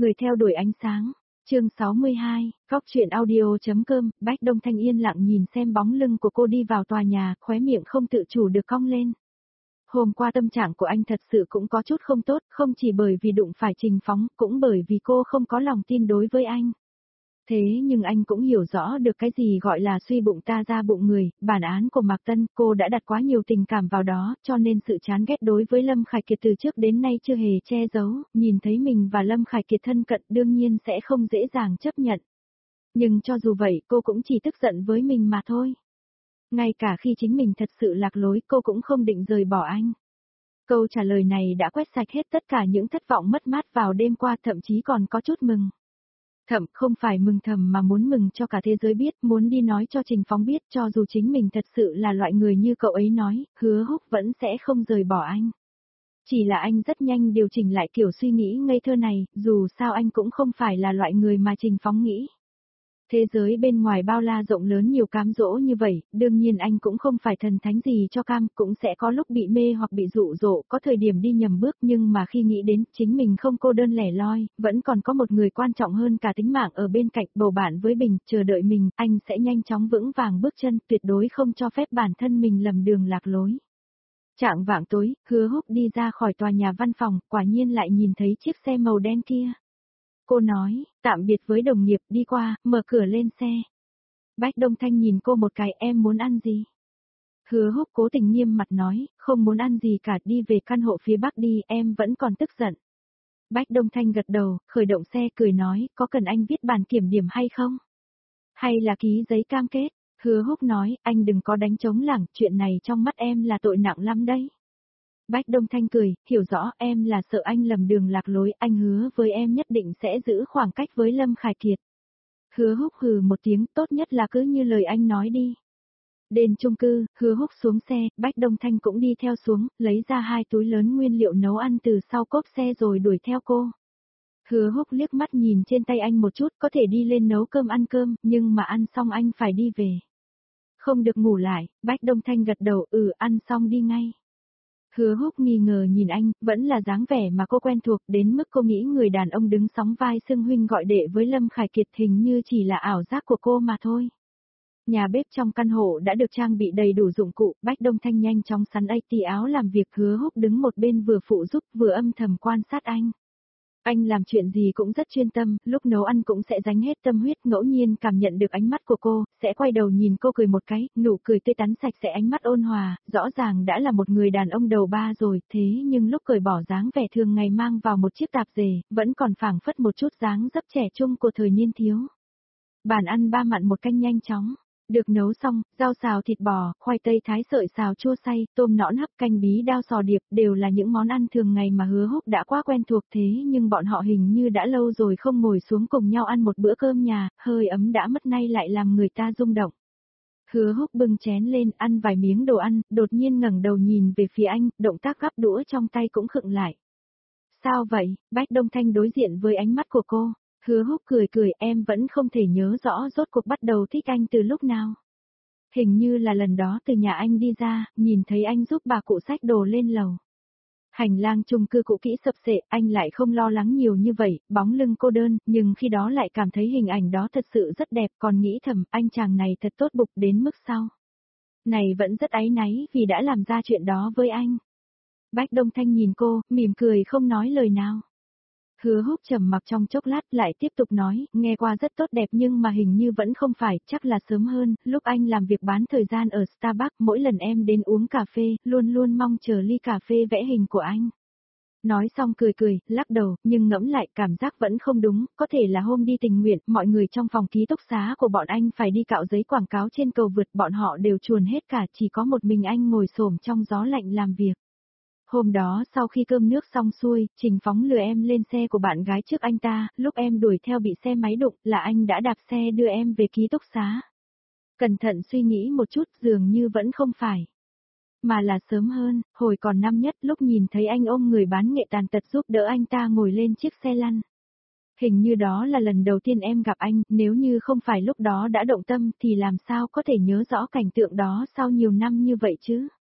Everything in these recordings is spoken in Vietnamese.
Người theo đuổi ánh sáng. Chương 62, góc truyện audio.com. Bách Đông Thanh yên lặng nhìn xem bóng lưng của cô đi vào tòa nhà, khóe miệng không tự chủ được cong lên. Hôm qua tâm trạng của anh thật sự cũng có chút không tốt, không chỉ bởi vì đụng phải Trình Phóng, cũng bởi vì cô không có lòng tin đối với anh. Thế nhưng anh cũng hiểu rõ được cái gì gọi là suy bụng ta ra bụng người, bản án của Mạc Tân, cô đã đặt quá nhiều tình cảm vào đó, cho nên sự chán ghét đối với Lâm Khải Kiệt từ trước đến nay chưa hề che giấu, nhìn thấy mình và Lâm Khải Kiệt thân cận đương nhiên sẽ không dễ dàng chấp nhận. Nhưng cho dù vậy cô cũng chỉ tức giận với mình mà thôi. Ngay cả khi chính mình thật sự lạc lối cô cũng không định rời bỏ anh. Câu trả lời này đã quét sạch hết tất cả những thất vọng mất mát vào đêm qua, thậm chí còn có chút mừng. Không phải mừng thầm mà muốn mừng cho cả thế giới biết, muốn đi nói cho Trình Phóng biết, cho dù chính mình thật sự là loại người như cậu ấy nói, Hứa Húc vẫn sẽ không rời bỏ anh. Chỉ là anh rất nhanh điều chỉnh lại kiểu suy nghĩ ngây thơ này, dù sao anh cũng không phải là loại người mà Trình Phóng nghĩ. Thế giới bên ngoài bao la rộng lớn nhiều cám dỗ như vậy, đương nhiên anh cũng không phải thần thánh gì cho cam, cũng sẽ có lúc bị mê hoặc bị dụ dỗ, có thời điểm đi nhầm bước, nhưng mà khi nghĩ đến chính mình không cô đơn lẻ loi, vẫn còn có một người quan trọng hơn cả tính mạng ở bên cạnh, bầu bạn với mình, chờ đợi mình, anh sẽ nhanh chóng vững vàng bước chân, tuyệt đối không cho phép bản thân mình lầm đường lạc lối. Trạng vạng tối, Hứa Húc đi ra khỏi tòa nhà văn phòng, quả nhiên lại nhìn thấy chiếc xe màu đen kia. Cô nói, tạm biệt với đồng nghiệp, đi qua, mở cửa lên xe. Bách Đông Thanh nhìn cô một cái, em muốn ăn gì? Hứa Húc cố tình nghiêm mặt nói, không muốn ăn gì cả, đi về căn hộ phía Bắc đi, em vẫn còn tức giận. Bách Đông Thanh gật đầu, khởi động xe cười nói, có cần anh viết bản kiểm điểm hay không? Hay là ký giấy cam kết? Hứa Húc nói, anh đừng có đánh trống lảng, chuyện này trong mắt em là tội nặng lắm đấy. Bách Đông Thanh cười, hiểu rõ em là sợ anh lầm đường lạc lối, anh hứa với em nhất định sẽ giữ khoảng cách với Lâm Khải Kiệt. Hứa Húc hừ một tiếng, tốt nhất là cứ như lời anh nói đi. Đến chung cư, Hứa Húc xuống xe, Bách Đông Thanh cũng đi theo xuống, lấy ra 2 túi lớn nguyên liệu nấu ăn từ sau cốp xe rồi đuổi theo cô. Hứa Húc liếc mắt nhìn trên tay anh một chút, có thể đi lên nấu cơm ăn cơm, nhưng mà ăn xong anh phải đi về. Không được ngủ lại, Bách Đông Thanh gật đầu, ăn xong đi ngay. Hứa Húc nghi ngờ nhìn anh, vẫn là dáng vẻ mà cô quen thuộc, đến mức cô nghĩ người đàn ông đứng sóng vai xưng huynh gọi đệ với Lâm Khải Kiệt hình như chỉ là ảo giác của cô mà thôi. Nhà bếp trong căn hộ đã được trang bị đầy đủ dụng cụ, Bách Đông Thanh nhanh chóng sắn áo làm việc, Hứa Húc đứng một bên vừa phụ giúp vừa âm thầm quan sát anh. Anh làm chuyện gì cũng rất chuyên tâm, lúc nấu ăn cũng sẽ dành hết tâm huyết, ngẫu nhiên cảm nhận được ánh mắt của cô, sẽ quay đầu nhìn cô cười một cái, nụ cười tươi tắn sạch sẽ, ánh mắt ôn hòa, rõ ràng đã là một người đàn ông đầu ba rồi, thế nhưng lúc cởi bỏ dáng vẻ thường ngày mang vào một chiếc tạp dề, vẫn còn phảng phất một chút dáng dấp trẻ trung của thời niên thiếu. Bàn ăn 3 mặn một canh nhanh chóng. Được nấu xong, rau xào thịt bò, khoai tây thái sợi xào chua xay, tôm nõn hấp, canh bí đao sò điệp, đều là những món ăn thường ngày mà Hứa Húc đã quá quen thuộc, thế nhưng bọn họ hình như đã lâu rồi không ngồi xuống cùng nhau ăn một bữa cơm nhà, hơi ấm đã mất nay lại làm người ta rung động. Hứa Húc bưng chén lên, ăn vài miếng đồ ăn, đột nhiên ngẩng đầu nhìn về phía anh, động tác gắp đũa trong tay cũng khựng lại. Sao vậy? Bách Đông Thanh đối diện với ánh mắt của cô. Hứa Húc cười cười, em vẫn không thể nhớ rõ rốt cuộc bắt đầu thích anh từ lúc nào. Hình như là lần đó từ nhà anh đi ra, nhìn thấy anh giúp bà cụ xách đồ lên lầu. Hành lang chung cư cũ kỹ sập xệ, anh lại không lo lắng nhiều như vậy, bóng lưng cô đơn, nhưng khi đó lại cảm thấy hình ảnh đó thật sự rất đẹp, còn nghĩ thầm, anh chàng này thật tốt bụng đến mức sau. Này vẫn rất áy náy vì đã làm ra chuyện đó với anh. Bách Đông Thanh nhìn cô, mỉm cười không nói lời nào. Hứa Húc trầm mặc trong chốc lát lại tiếp tục nói, nghe qua rất tốt đẹp nhưng mà hình như vẫn không phải, chắc là sớm hơn, lúc anh làm việc bán thời gian ở Starbucks, mỗi lần em đến uống cà phê, luôn luôn mong chờ ly cà phê vẽ hình của anh. Nói xong cười cười, lắc đầu, nhưng ngẫm lại cảm giác vẫn không đúng, có thể là hôm đi tình nguyện, mọi người trong phòng ký túc xá của bọn anh phải đi cạo giấy quảng cáo trên cầu vượt, bọn họ đều chuồn hết cả, chỉ có một mình anh ngồi xổm trong gió lạnh làm việc. Hôm đó sau khi cơm nước xong xuôi, Trình Phóng lừa em lên xe của bạn gái trước anh ta, lúc em đuổi theo bị xe máy đụng là anh đã đạp xe đưa em về ký túc xá. Cẩn thận suy nghĩ một chút dường như vẫn không phải. Mà là sớm hơn, hồi còn năm nhất lúc nhìn thấy anh ôm người bán nghệ tàn tật giúp đỡ anh ta ngồi lên chiếc xe lăn. Hình như đó là lần đầu tiên em gặp anh, nếu như không phải lúc đó đã động tâm thì làm sao có thể nhớ rõ cảnh tượng đó sau nhiều năm như vậy chứ.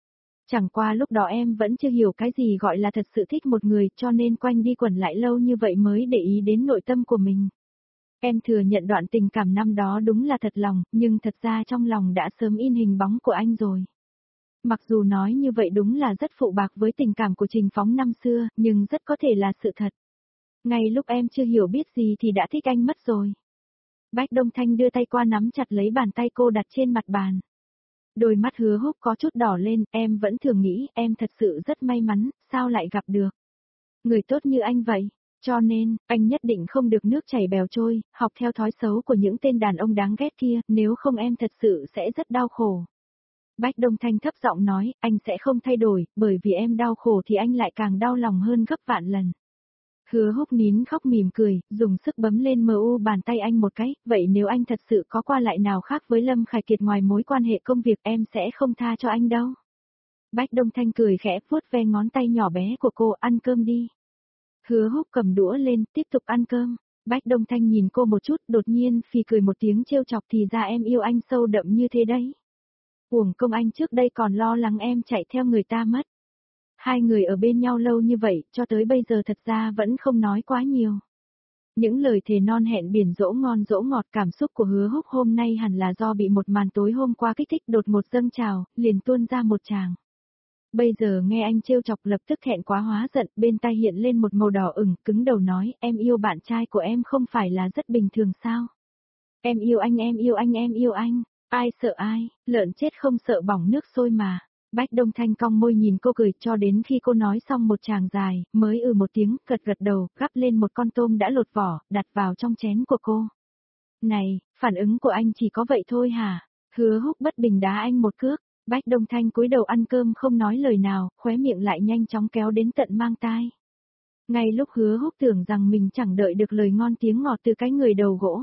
Chẳng qua lúc đó em vẫn chưa hiểu cái gì gọi là thật sự thích một người cho nên quanh đi quẩn lại lâu như vậy mới để ý đến nội tâm của mình. Em thừa nhận đoạn tình cảm năm đó đúng là thật lòng, nhưng thật ra trong lòng đã sớm in hình bóng của anh rồi. Mặc dù nói như vậy đúng là rất phụ bạc với tình cảm của Trình Phóng năm xưa, nhưng rất có thể là sự thật. Ngay lúc em chưa hiểu biết gì thì đã thích anh mất rồi. Bách Đông Thanh đưa tay qua nắm chặt lấy bàn tay cô đặt trên mặt bàn. Đôi mắt Hứa Húc có chút đỏ lên, em vẫn thường nghĩ em thật sự rất may mắn, sao lại gặp được người tốt như anh vậy. Cho nên, anh nhất định không được nước chảy bèo trôi, học theo thói xấu của những tên đàn ông đáng ghét kia, nếu không em thật sự sẽ rất đau khổ. Bách Đông Thanh thấp giọng nói, anh sẽ không thay đổi, bởi vì em đau khổ thì anh lại càng đau lòng hơn gấp vạn lần. Hứa Húc nín khóc mỉm cười, dùng sức bấm lên MU bàn tay anh một cái, vậy nếu anh thật sự có qua lại nào khác với Lâm Khải Kiệt ngoài mối quan hệ công việc em sẽ không tha cho anh đâu. Bách Đông Thanh cười khẽ vuốt ve ngón tay nhỏ bé của cô, ăn cơm đi. Hứa Húc cầm đũa lên, tiếp tục ăn cơm. Bách Đông Thanh nhìn cô một chút, đột nhiên phì cười một tiếng trêu chọc, thì ra em yêu anh sâu đậm như thế đấy. Uổng công anh trước đây còn lo lắng em chạy theo người ta mất. Hai người ở bên nhau lâu như vậy, cho tới bây giờ thật ra vẫn không nói quá nhiều. Những lời thề non hẹn biển dỗ ngon dỗ ngọt, cảm xúc của Hứa Húc hôm nay hẳn là do bị một màn tối hôm qua kích thích đột một dâng trào, liền tuôn ra một tràng. Bây giờ nghe anh trêu chọc lập tức thẹn quá hóa giận, bên tai hiện lên một màu đỏ ửng, cứng đầu nói, em yêu bạn trai của em không phải là rất bình thường sao? Em yêu anh, em yêu anh, em yêu anh. Ai sợ ai, lợn chết không sợ bỏng nước sôi mà. Bách Đông Thanh cong môi nhìn cô cười cho đến khi cô nói xong một tràng dài, mới một tiếng, gật gật đầu, gắp lên một con tôm đã lột vỏ, đặt vào trong chén của cô. Này, phản ứng của anh chỉ có vậy thôi hả? Hứa Húc bất bình đá anh một cước. Bách Đông Thanh cúi đầu ăn cơm không nói lời nào, khóe miệng lại nhanh chóng kéo đến tận mang tai. Ngay lúc Hứa Húc tưởng rằng mình chẳng đợi được lời ngon tiếng ngọt từ cái người đầu gỗ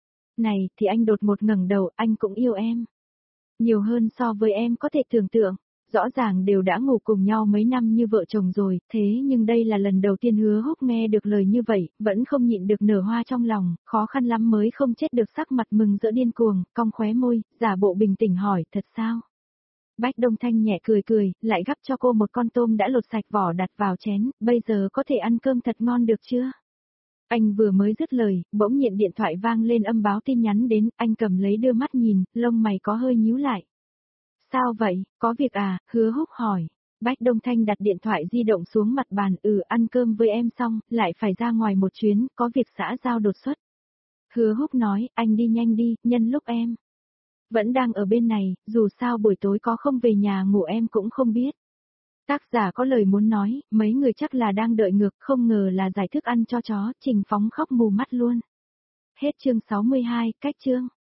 này thì anh đột một ngẩng đầu, anh cũng yêu em. Nhiều hơn so với em có thể tưởng tượng, rõ ràng đều đã ngủ cùng nhau mấy năm như vợ chồng rồi, thế nhưng đây là lần đầu tiên Hứa Húc nghe được lời như vậy, vẫn không nhịn được nở hoa trong lòng, khó khăn lắm mới không chết được sắc mặt mừng rỡ điên cuồng, cong khóe môi, giả bộ bình tĩnh hỏi, thật sao? Bách Đông Thanh nhẹ cười cười, lại gắp cho cô một con tôm đã lột sạch vỏ đặt vào chén, bây giờ có thể ăn cơm thật ngon được chưa? Anh vừa mới dứt lời, bỗng nhiên điện thoại vang lên âm báo tin nhắn đến, anh cầm lấy đưa mắt nhìn, lông mày có hơi nhíu lại. Sao vậy, có việc à, Hứa Húc hỏi. Bách Đông Thanh đặt điện thoại di động xuống mặt bàn, ăn cơm với em xong, lại phải ra ngoài một chuyến, có việc xã giao đột xuất. Hứa Húc nói, anh đi nhanh đi, nhân lúc em vẫn đang ở bên này, dù sao buổi tối có không về nhà ngủ em cũng không biết. Tác giả có lời muốn nói, mấy người chắc là đang đợi ngược, không ngờ là giải thức ăn cho chó, Trình Phóng khóc mù mắt luôn. Hết chương 62, cách chương.